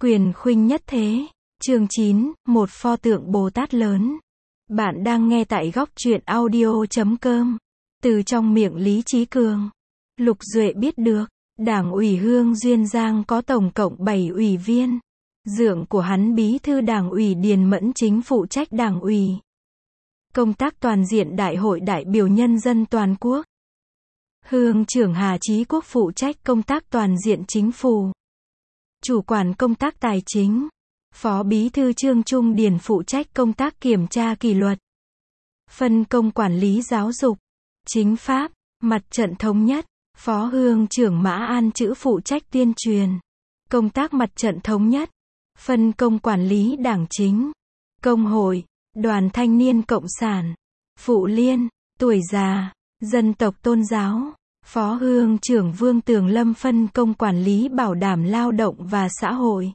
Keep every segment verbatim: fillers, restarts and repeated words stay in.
Quyền khuynh nhất thế. Chương chín, một pho tượng Bồ Tát lớn. Bạn đang nghe tại góc truyện audio chấm com. Từ trong miệng Lý Chí Cường. Lục Duệ biết được, Đảng ủy Hương Duyên Giang có tổng cộng bảy ủy viên. Dượng của hắn bí thư Đảng ủy Điền Mẫn Chính phụ trách Đảng ủy công tác toàn diện Đại hội đại biểu nhân dân toàn quốc. Hương trưởng Hà Chí Quốc phụ trách công tác toàn diện chính phủ. Chủ quản công tác tài chính. Phó bí thư Trương Trung Điền phụ trách công tác kiểm tra kỷ luật. Phân công quản lý giáo dục, chính pháp, mặt trận thống nhất. Phó Hương trưởng Mã An Chữ phụ trách tuyên truyền, công tác mặt trận thống nhất. Phân công quản lý đảng chính, công hội, đoàn thanh niên cộng sản, phụ liên, tuổi già, dân tộc tôn giáo. Phó Hương trưởng Vương Tường Lâm phân công quản lý bảo đảm lao động và xã hội,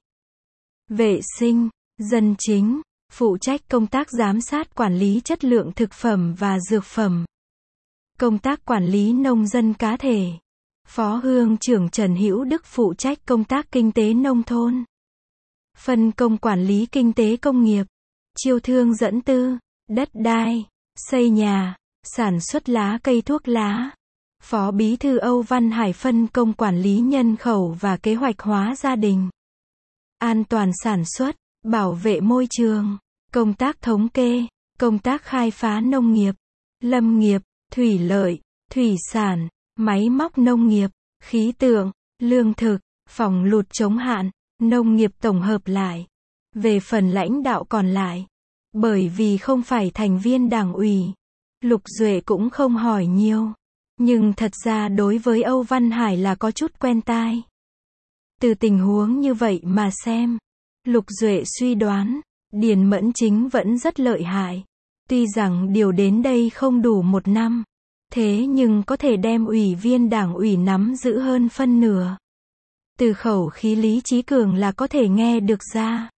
vệ sinh, dân chính, phụ trách công tác giám sát quản lý chất lượng thực phẩm và dược phẩm. Công tác quản lý nông dân cá thể. Phó Hương trưởng Trần Hữu Đức phụ trách công tác kinh tế nông thôn. Phân công quản lý kinh tế công nghiệp, chiêu thương dẫn tư, đất đai, xây nhà, sản xuất lá cây thuốc lá. Phó bí thư Âu Văn Hải phân công quản lý nhân khẩu và kế hoạch hóa gia đình. An toàn sản xuất, bảo vệ môi trường, công tác thống kê, công tác khai phá nông nghiệp, lâm nghiệp, thủy lợi, thủy sản, máy móc nông nghiệp, khí tượng, lương thực, phòng lụt chống hạn, nông nghiệp tổng hợp lại. Về phần lãnh đạo còn lại, bởi vì không phải thành viên đảng ủy, Lục Duệ cũng không hỏi nhiều. Nhưng thật ra đối với Âu Văn Hải là có chút quen tai. Từ tình huống như vậy mà xem, Lục Duệ suy đoán, Điền Mẫn Chính vẫn rất lợi hại. Tuy rằng điều đến đây không đủ một năm, thế nhưng có thể đem ủy viên đảng ủy nắm giữ hơn phân nửa. Từ khẩu khí Lý Chí Cường là có thể nghe được ra.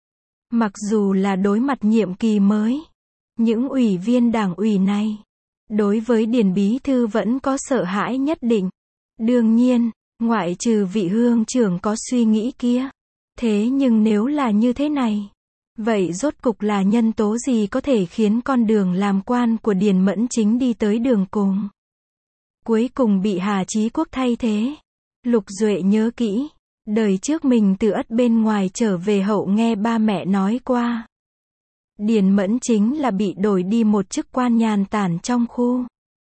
Mặc dù là đối mặt nhiệm kỳ mới, những ủy viên đảng ủy này, đối với Điền bí thư vẫn có sợ hãi nhất định. Đương nhiên, ngoại trừ vị hương trưởng có suy nghĩ kia. Thế nhưng nếu là như thế này, vậy rốt cục là nhân tố gì có thể khiến con đường làm quan của Điền Mẫn Chính đi tới đường cùng? Cuối cùng bị Hà Chí Quốc thay thế. Lục Duệ nhớ kỹ, đời trước mình từ ất bên ngoài trở về hậu nghe ba mẹ nói qua. Điền Mẫn Chính là bị đổi đi một chức quan nhàn tản trong khu.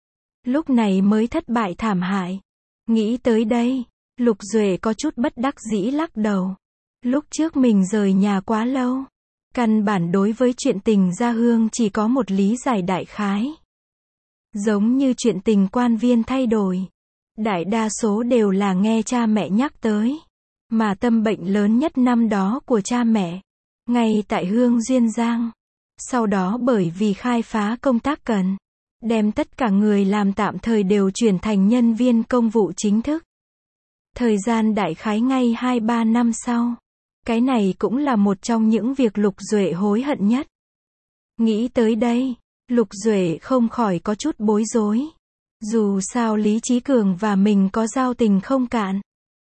Lúc này mới thất bại thảm hại. Nghĩ tới đây, Lục Duệ có chút bất đắc dĩ lắc đầu. Lúc trước mình rời nhà quá lâu. Căn bản đối với chuyện tình gia hương chỉ có một lý giải đại khái. Giống như chuyện tình quan viên thay đổi. Đại đa số đều là nghe cha mẹ nhắc tới. Mà tâm bệnh lớn nhất năm đó của cha mẹ, ngay tại Hương Duyên Giang. Sau đó bởi vì khai phá công tác cần, đem tất cả người làm tạm thời đều chuyển thành nhân viên công vụ chính thức. Thời gian đại khái ngay hai ba năm sau. Cái này cũng là một trong những việc Lục Duệ hối hận nhất. Nghĩ tới đây, Lục Duệ không khỏi có chút bối rối. Dù sao Lý Chí Cường và mình có giao tình không cạn.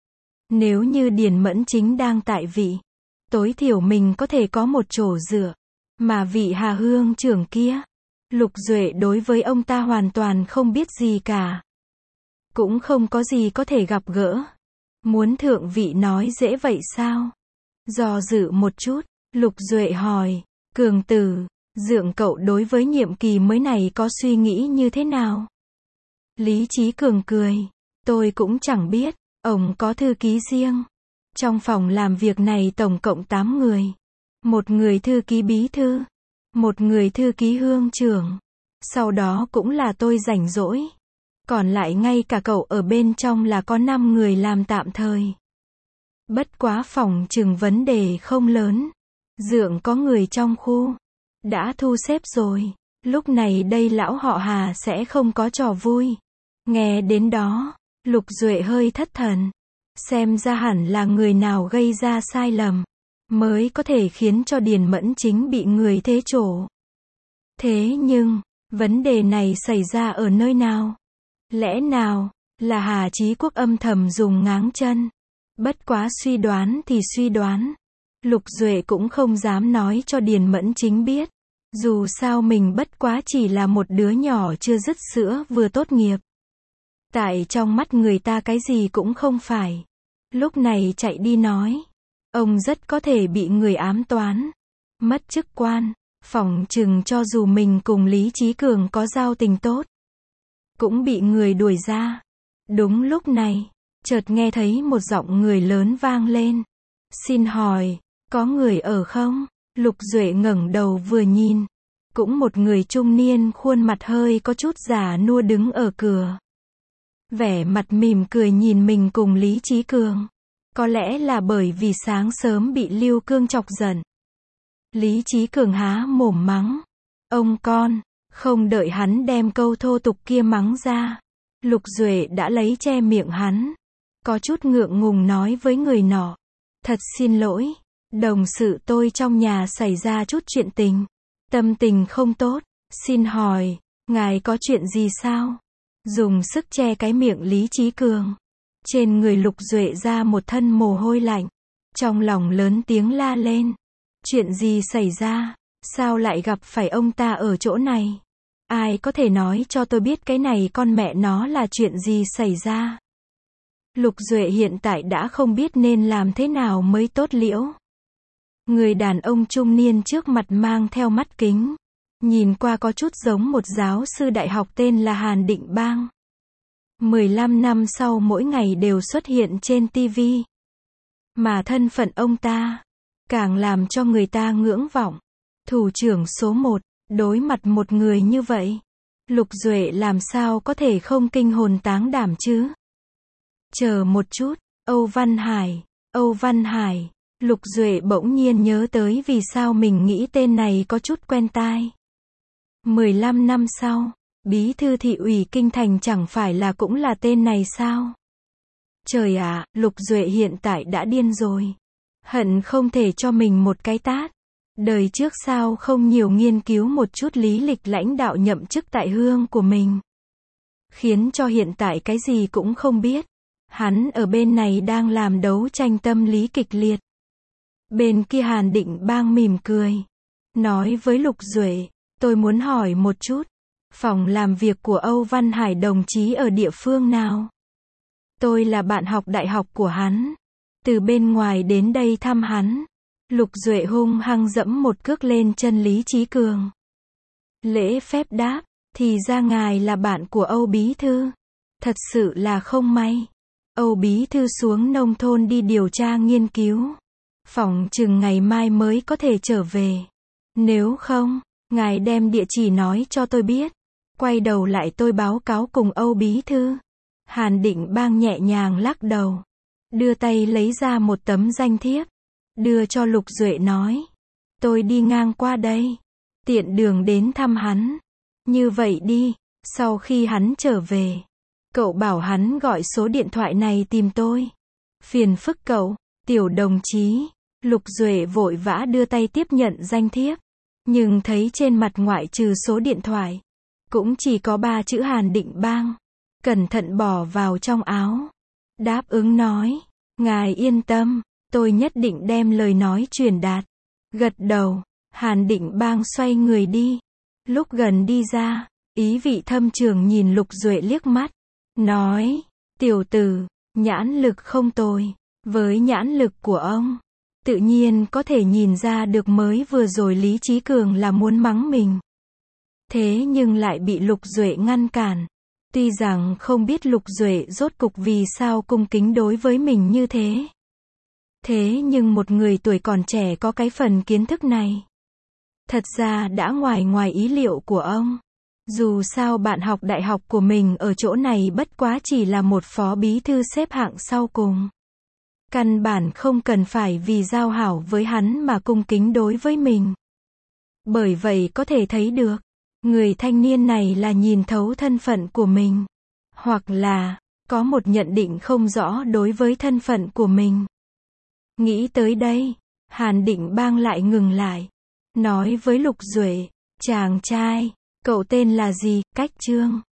Nếu như Điền Mẫn Chính đang tại vị, tối thiểu mình có thể có một chỗ dựa. Mà vị Hà Hương trưởng kia, Lục Duệ đối với ông ta hoàn toàn không biết gì cả. Cũng không có gì có thể gặp gỡ. Muốn thượng vị nói dễ vậy sao? Do dự một chút, Lục Duệ hỏi, Cường tử, dượng cậu đối với nhiệm kỳ mới này có suy nghĩ như thế nào? Lý Chí Cường cười, tôi cũng chẳng biết, ông có thư ký riêng. Trong phòng làm việc này tổng cộng tám người. Một người thư ký bí thư, một người thư ký hương trưởng. Sau đó cũng là tôi rảnh rỗi. Còn lại ngay cả cậu ở bên trong là có năm người làm tạm thời. Bất quá phòng chừng vấn đề không lớn. Dượng có người trong khu đã thu xếp rồi. Lúc này đây lão họ Hà sẽ không có trò vui. Nghe đến đó, Lục Duệ hơi thất thần. Xem ra hẳn là người nào gây ra sai lầm, mới có thể khiến cho Điền Mẫn Chính bị người thế chỗ. Thế nhưng, vấn đề này xảy ra ở nơi nào? Lẽ nào là Hà Chí Quốc âm thầm dùng ngáng chân? Bất quá suy đoán thì suy đoán. Lục Duệ cũng không dám nói cho Điền Mẫn Chính biết. Dù sao mình bất quá chỉ là một đứa nhỏ chưa dứt sữa vừa tốt nghiệp. Tại trong mắt người ta cái gì cũng không phải. Lúc này chạy đi nói. Ông rất có thể bị người ám toán. Mất chức quan. Phỏng chừng cho dù mình cùng Lý Chí Cường có giao tình tốt. Cũng bị người đuổi ra. Đúng lúc này. Chợt nghe thấy một giọng người lớn vang lên. Xin hỏi. Có người ở không? Lục Duệ ngẩng đầu vừa nhìn. Cũng một người trung niên khuôn mặt hơi có chút già nua đứng ở cửa. Vẻ mặt mỉm cười nhìn mình cùng Lý Chí Cường. Có lẽ là bởi vì sáng sớm bị Lưu Cương chọc giận. Lý Chí Cường há mồm mắng. Ông con, không đợi hắn đem câu thô tục kia mắng ra. Lục Duệ đã lấy che miệng hắn. Có chút ngượng ngùng nói với người nọ. Thật xin lỗi, đồng sự tôi trong nhà xảy ra chút chuyện tình. Tâm tình không tốt, xin hỏi, ngài có chuyện gì sao? Dùng sức che cái miệng Lý Chí Cường. Trên người Lục Duệ ra một thân mồ hôi lạnh. Trong lòng lớn tiếng la lên. Chuyện gì xảy ra? Sao lại gặp phải ông ta ở chỗ này? Ai có thể nói cho tôi biết cái này con mẹ nó là chuyện gì xảy ra? Lục Duệ hiện tại đã không biết nên làm thế nào mới tốt liễu. Người đàn ông trung niên trước mặt mang theo mắt kính. Nhìn qua có chút giống một giáo sư đại học tên là Hàn Định Bang. mười lăm năm sau mỗi ngày đều xuất hiện trên ti vi. Mà thân phận ông ta, càng làm cho người ta ngưỡng vọng. Thủ trưởng số một, đối mặt một người như vậy. Lục Duệ làm sao có thể không kinh hồn táng đảm chứ? Chờ một chút, Âu Văn Hải, Âu Văn Hải. Lục Duệ bỗng nhiên nhớ tới vì sao mình nghĩ tên này có chút quen tai. mười lăm năm sau, bí thư thị ủy kinh thành chẳng phải là cũng là tên này sao? Trời ạ, à, Lục Duệ hiện tại đã điên rồi. Hận không thể cho mình một cái tát. Đời trước sao không nhiều nghiên cứu một chút lý lịch lãnh đạo nhậm chức tại hương của mình. Khiến cho hiện tại cái gì cũng không biết. Hắn ở bên này đang làm đấu tranh tâm lý kịch liệt. Bên kia Hàn Định Bang mỉm cười. Nói với Lục Duệ, tôi muốn hỏi một chút. Phòng làm việc của Âu Văn Hải đồng chí ở địa phương nào? Tôi là bạn học đại học của hắn. Từ bên ngoài đến đây thăm hắn. Lục Duệ hung hăng dẫm một cước lên chân Lý Chí Cường. Lễ phép đáp, thì ra ngài là bạn của Âu Bí Thư. Thật sự là không may. Âu Bí Thư xuống nông thôn đi điều tra nghiên cứu. Phỏng chừng ngày mai mới có thể trở về. Nếu không, ngài đem địa chỉ nói cho tôi biết. Quay đầu lại tôi báo cáo cùng Âu Bí Thư. Hàn Định Bang nhẹ nhàng lắc đầu. Đưa tay lấy ra một tấm danh thiếp. Đưa cho Lục Duệ nói. Tôi đi ngang qua đây. Tiện đường đến thăm hắn. Như vậy đi, sau khi hắn trở về. Cậu bảo hắn gọi số điện thoại này tìm tôi. Phiền phức cậu, tiểu đồng chí. Lục Duệ vội vã đưa tay tiếp nhận danh thiếp. Nhưng thấy trên mặt ngoại trừ số điện thoại. Cũng chỉ có ba chữ Hàn Định Bang. Cẩn thận bỏ vào trong áo. Đáp ứng nói. Ngài yên tâm, tôi nhất định đem lời nói truyền đạt. Gật đầu, Hàn Định Bang xoay người đi. Lúc gần đi ra, ý vị thâm trường nhìn Lục Duệ liếc mắt. Nói, tiểu tử, nhãn lực không tồi. Với nhãn lực của ông, tự nhiên có thể nhìn ra được mới vừa rồi Lý Chí Cường là muốn mắng mình. Thế nhưng lại bị Lục Duệ ngăn cản. Tuy rằng không biết Lục Duệ rốt cục vì sao cung kính đối với mình như thế. Thế nhưng một người tuổi còn trẻ có cái phần kiến thức này. Thật ra đã ngoài ngoài ý liệu của ông. Dù sao bạn học đại học của mình ở chỗ này bất quá chỉ là một phó bí thư xếp hạng sau cùng. Căn bản không cần phải vì giao hảo với hắn mà cung kính đối với mình. Bởi vậy có thể thấy được. Người thanh niên này là nhìn thấu thân phận của mình. Hoặc là, có một nhận định không rõ đối với thân phận của mình. Nghĩ tới đây, Hàn Định Bang lại ngừng lại. Nói với Lục Duệ, chàng trai, cậu tên là gì, Cách Trương.